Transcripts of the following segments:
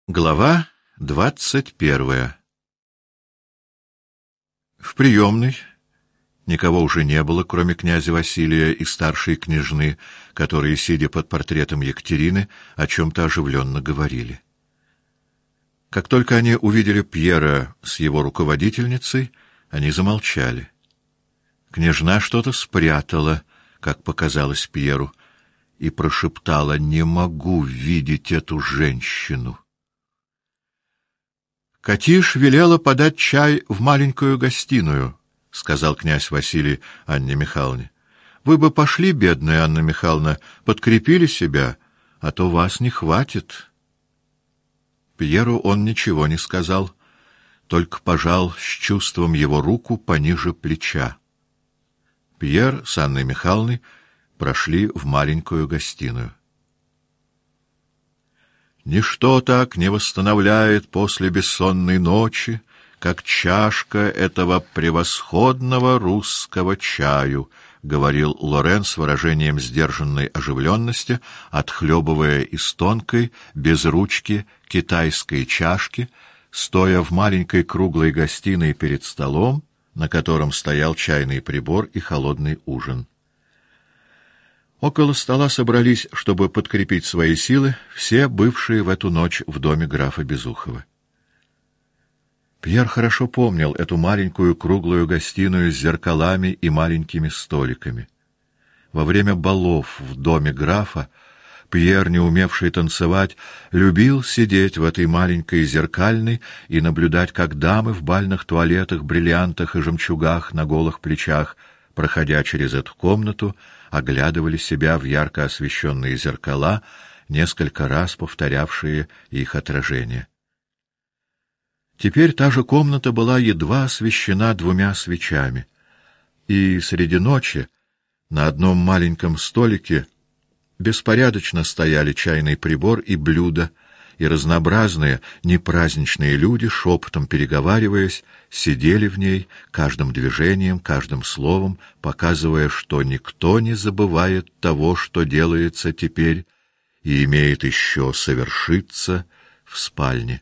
Глава 21. В приемной никого уже не было, кроме князя Василия и старшей княжны, которые, сидя под портретом Екатерины, о чем-то оживленно говорили. Как только они увидели Пьера с его руководительницей, они замолчали. Княжна что-то спрятала, как показалось Пьеру, и прошептала: «Не могу видеть эту женщину». «Катиш велела подать чай в маленькую гостиную», — сказал князь Василий Анне Михайловне. «Вы бы пошли, бедная Анна Михайловна, подкрепили себя, а то вас не хватит». Пьеру он ничего не сказал, только пожал с чувством его руку пониже плеча. Пьер с Анной Михайловной прошли в маленькую гостиную. Ничто так не восстановляет после бессонной ночи, как чашка этого превосходного русского чаю, — говорил Лорен с выражением сдержанной оживленности, отхлебывая из тонкой, без ручки, китайской чашки, стоя в маленькой круглой гостиной перед столом, на котором стоял чайный прибор и холодный ужин. Около стола собрались, чтобы подкрепить свои силы, все бывшие в эту ночь в доме графа Безухова. Пьер хорошо помнил эту маленькую круглую гостиную с зеркалами и маленькими столиками. Во время балов в доме графа Пьер, не умевший танцевать, любил сидеть в этой маленькой зеркальной и наблюдать, как дамы в бальных туалетах, бриллиантах и жемчугах на голых плечах, проходя через эту комнату, оглядывали себя в ярко освещенные зеркала, несколько раз повторявшие их отражение. Теперь та же комната была едва освещена двумя свечами, и среди ночи на одном маленьком столике беспорядочно стояли чайный прибор и блюда, и разнообразные непраздничные люди, шепотом переговариваясь, сидели в ней, каждым движением, каждым словом, показывая, что никто не забывает того, что делается теперь и имеет еще совершиться в спальне.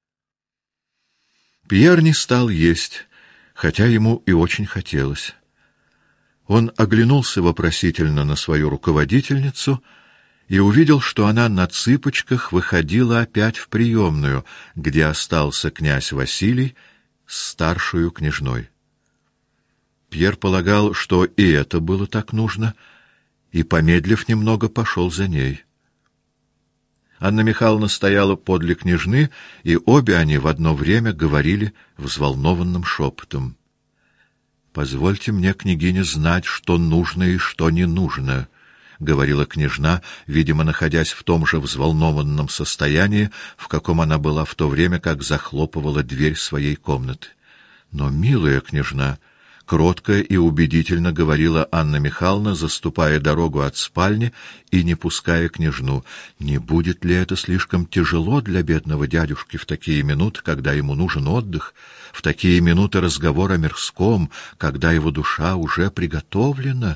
Пьер не стал есть, хотя ему и очень хотелось. Он оглянулся вопросительно на свою руководительницу и увидел, что она на цыпочках выходила опять в приемную, где остался князь Василий с старшую княжной. Пьер полагал, что и это было так нужно, и, помедлив немного, пошел за ней. Анна Михайловна стояла подле княжны, и обе они в одно время говорили взволнованным шепотом. «Позвольте мне, княгиня, знать, что нужно и что не нужно», — говорила княжна, видимо, находясь в том же взволнованном состоянии, в каком она была в то время, как захлопывала дверь своей комнаты. «Но, милая княжна», — кротко и убедительно говорила Анна Михайловна, заступая дорогу от спальни и не пуская княжну, — «не будет ли это слишком тяжело для бедного дядюшки в такие минуты, когда ему нужен отдых, в такие минуты разговора о мирском, когда его душа уже приготовлена?»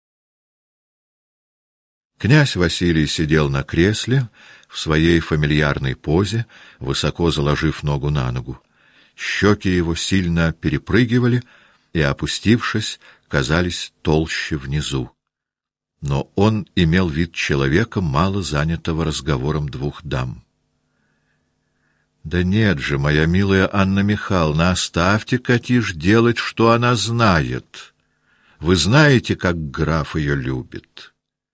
Князь Василий сидел на кресле в своей фамильярной позе, высоко заложив ногу на ногу. Щеки его сильно перепрыгивали и, опустившись, казались толще внизу. Но он имел вид человека, мало занятого разговором двух дам. «Да нет же, моя милая Анна Михайловна, оставьте Катиш делать, что она знает. Вы знаете, как граф ее любит».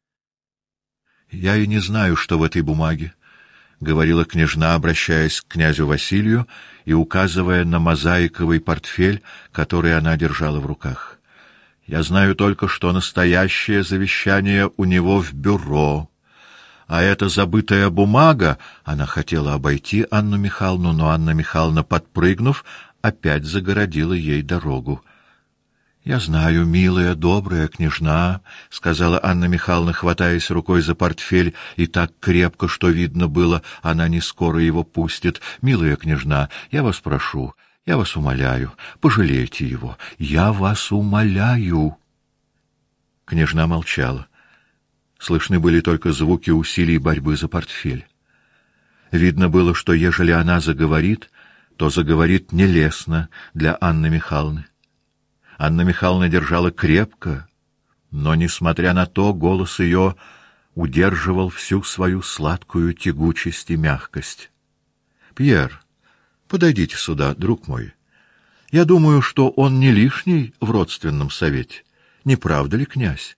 «Я и не знаю, что в этой бумаге», — говорила княжна, обращаясь к князю Василию и указывая на мозаиковый портфель, который она держала в руках. «Я знаю только, что настоящее завещание у него в бюро, а эта забытая бумага...» Она хотела обойти Анну Михайловну, но Анна Михайловна, подпрыгнув, опять загородила ей дорогу. «Я знаю, милая, добрая княжна», — сказала Анна Михайловна, хватаясь рукой за портфель, и так крепко, что видно было, она не скоро его пустит. «Милая княжна, я вас прошу, я вас умоляю, пожалейте его, я вас умоляю». Княжна молчала. Слышны были только звуки усилий борьбы за портфель. Видно было, что ежели она заговорит, то заговорит нелестно для Анны Михайловны. Анна Михайловна держала крепко, но, несмотря на то, голос ее удерживал всю свою сладкую тягучесть и мягкость. — Пьер, подойдите сюда, друг мой. Я думаю, что он не лишний в родственном совете. Не правда ли, князь?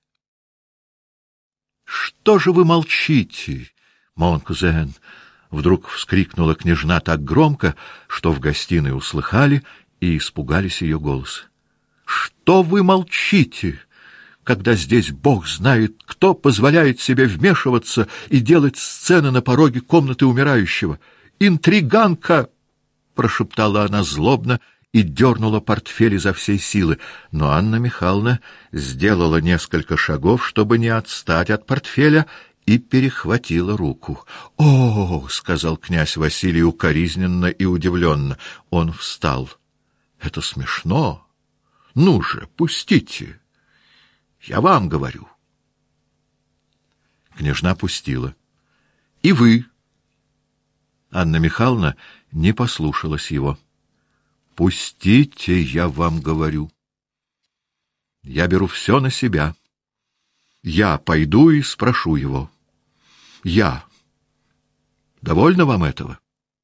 — Что же вы молчите, мон кузен? — вдруг вскрикнула княжна так громко, что в гостиной услыхали и испугались ее голоса. — Что вы молчите, когда здесь Бог знает, кто позволяет себе вмешиваться и делать сцены на пороге комнаты умирающего? Интриганка! — прошептала она злобно и дернула портфель изо всей силы, но Анна Михайловна сделала несколько шагов, чтобы не отстать от портфеля, и перехватила руку. — О, — сказал князь Василий укоризненно и удивленно. Он встал. — Это смешно. Ну же, пустите. Я вам говорю. Княжна пустила. — И вы. Анна Михайловна не послушалась его. — Пустите, я вам говорю. Я беру все на себя. Я пойду и спрошу его. Я. Довольно вам этого?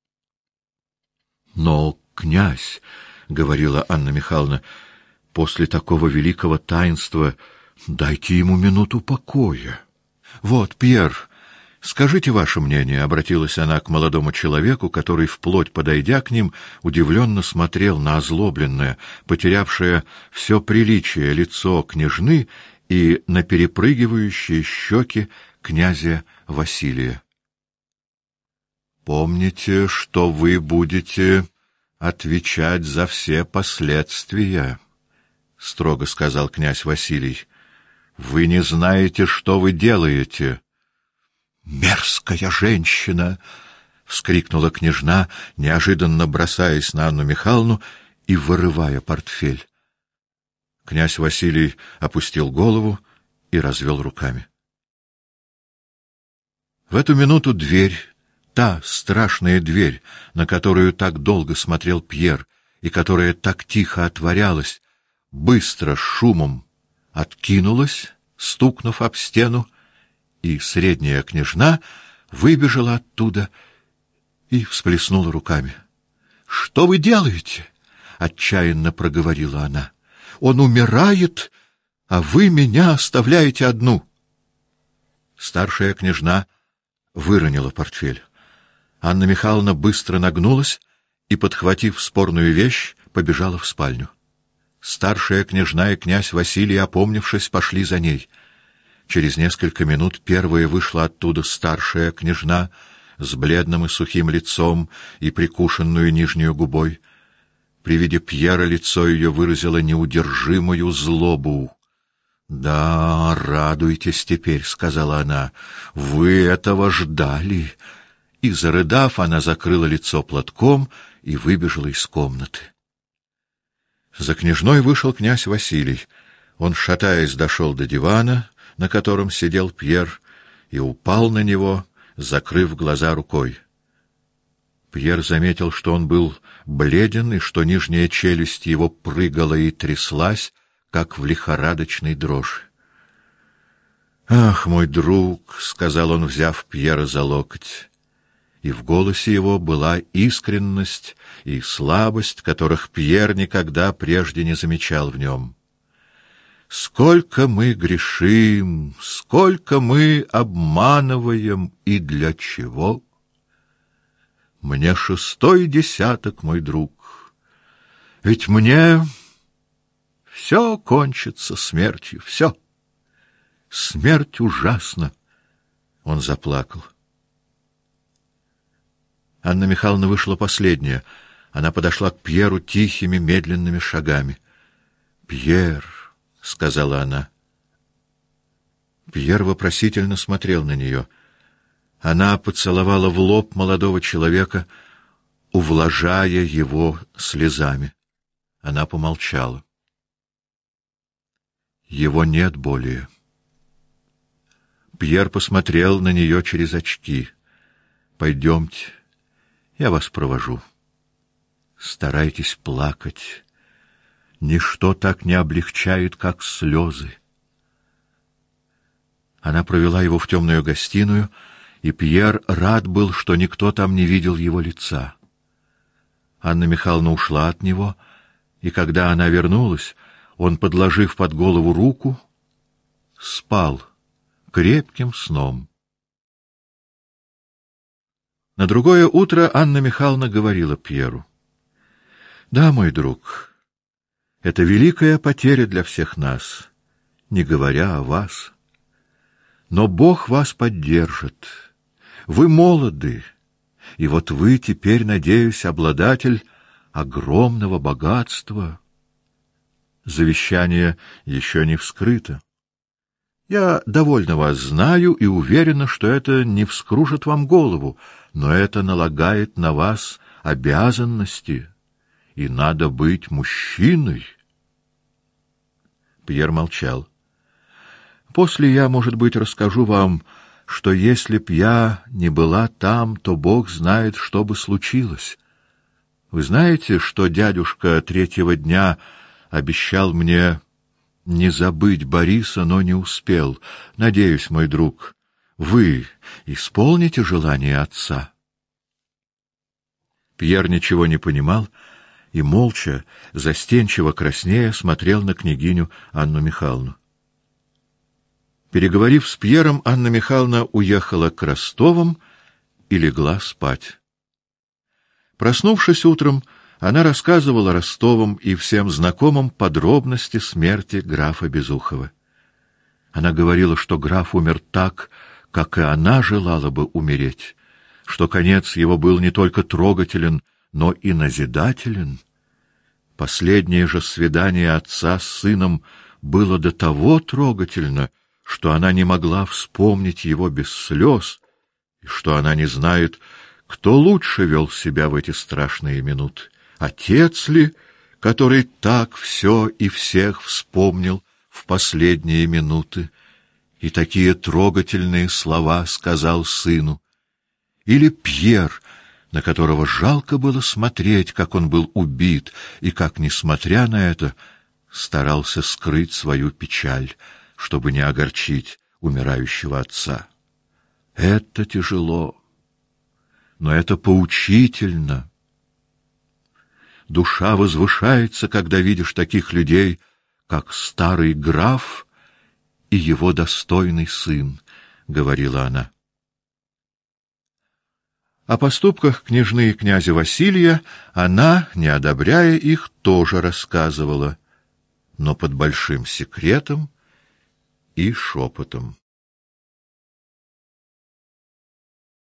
— Но, князь, — говорила Анна Михайловна, — после такого великого таинства дайте ему минуту покоя. — Вот, Пьер, скажите ваше мнение, — обратилась она к молодому человеку, который, вплоть подойдя к ним, удивленно смотрел на озлобленное, потерявшее все приличие лицо княжны и на перепрыгивающие щеки князя Василия. — Помните, что вы будете отвечать за все последствия, — строго сказал князь Василий. — Вы не знаете, что вы делаете. — Мерзкая женщина! — вскрикнула княжна, неожиданно бросаясь на Анну Михайловну и вырывая портфель. Князь Василий опустил голову и развел руками. В эту минуту дверь, та страшная дверь, на которую так долго смотрел Пьер и которая так тихо отворялась, быстро шумом откинулась, стукнув об стену, и средняя княжна выбежала оттуда и всплеснула руками. — Что вы делаете? — отчаянно проговорила она. — Он умирает, а вы меня оставляете одну. Старшая княжна выронила портфель. Анна Михайловна быстро нагнулась и, подхватив спорную вещь, побежала в спальню. Старшая княжна и князь Василий, опомнившись, пошли за ней. Через несколько минут первая вышла оттуда старшая княжна с бледным и сухим лицом и прикушенную нижнюю губой. При виде Пьера лицо ее выразило неудержимую злобу. — Да, радуйтесь теперь, — сказала она, — вы этого ждали. И, зарыдав, она закрыла лицо платком и выбежала из комнаты. За княжной вышел князь Василий. Он, шатаясь, дошел до дивана, на котором сидел Пьер, и упал на него, закрыв глаза рукой. Пьер заметил, что он был бледен, и что нижняя челюсть его прыгала и тряслась, как в лихорадочной дрожи. — Ах, мой друг, — сказал он, взяв Пьера за локоть, и в голосе его была искренность и слабость, которых Пьер никогда прежде не замечал в нем. — Сколько мы грешим, сколько мы обманываем, и для чего? Мне 6-й десяток, мой друг, ведь мне все кончится смертью, все. Смерть ужасна. Он заплакал. Анна Михайловна вышла последняя. Она подошла к Пьеру тихими, медленными шагами. — Пьер, — сказала она. Пьер вопросительно смотрел на нее. Она поцеловала в лоб молодого человека, увлажая его слезами. Она помолчала. Его нет более. Пьер посмотрел на нее через очки. — Пойдемте, Я вас провожу. Старайтесь плакать. Ничто так не облегчает, как слезы. Она провела его в темную гостиную, и Пьер рад был, что никто там не видел его лица. Анна Михайловна ушла от него, и когда она вернулась, он, подложив под голову руку, спал крепким сном. На другое утро Анна Михайловна говорила Пьеру: «Да, мой друг, это великая потеря для всех нас, не говоря о вас. Но Бог вас поддержит. Вы молоды, и вот вы теперь, надеюсь, обладатель огромного богатства. Завещание еще не вскрыто. Я довольно вас знаю и уверена, что это не вскружит вам голову, но это налагает на вас обязанности, и надо быть мужчиной». Пьер молчал. «После я, может быть, расскажу вам, что если б я не была там, то Бог знает, что бы случилось. Вы знаете, что дядюшка третьего дня обещал мне не забыть Бориса, но не успел. Надеюсь, мой друг, вы исполните желание отца». Пьер ничего не понимал и молча, застенчиво краснея, смотрел на княгиню Анну Михайловну. Переговорив с Пьером, Анна Михайловна уехала к Ростовым и легла спать. Проснувшись утром, она рассказывала Ростовым и всем знакомым подробности смерти графа Безухова. Она говорила, что граф умер так, как и она желала бы умереть, что конец его был не только трогателен, но и назидателен. Последнее же свидание отца с сыном было до того трогательно, что она не могла вспомнить его без слез, и что она не знает, кто лучше вел себя в эти страшные минуты. Отец ли, который так все и всех вспомнил в последние минуты и такие трогательные слова сказал сыну, или Пьер, на которого жалко было смотреть, как он был убит, и как, несмотря на это, старался скрыть свою печаль, чтобы не огорчить умирающего отца. Это тяжело, но это поучительно. Душа возвышается, когда видишь таких людей, как старый граф и его достойный сын, — говорила она. О поступках княжны и князя Василия она, не одобряя их, тоже рассказывала, но под большим секретом и шепотом.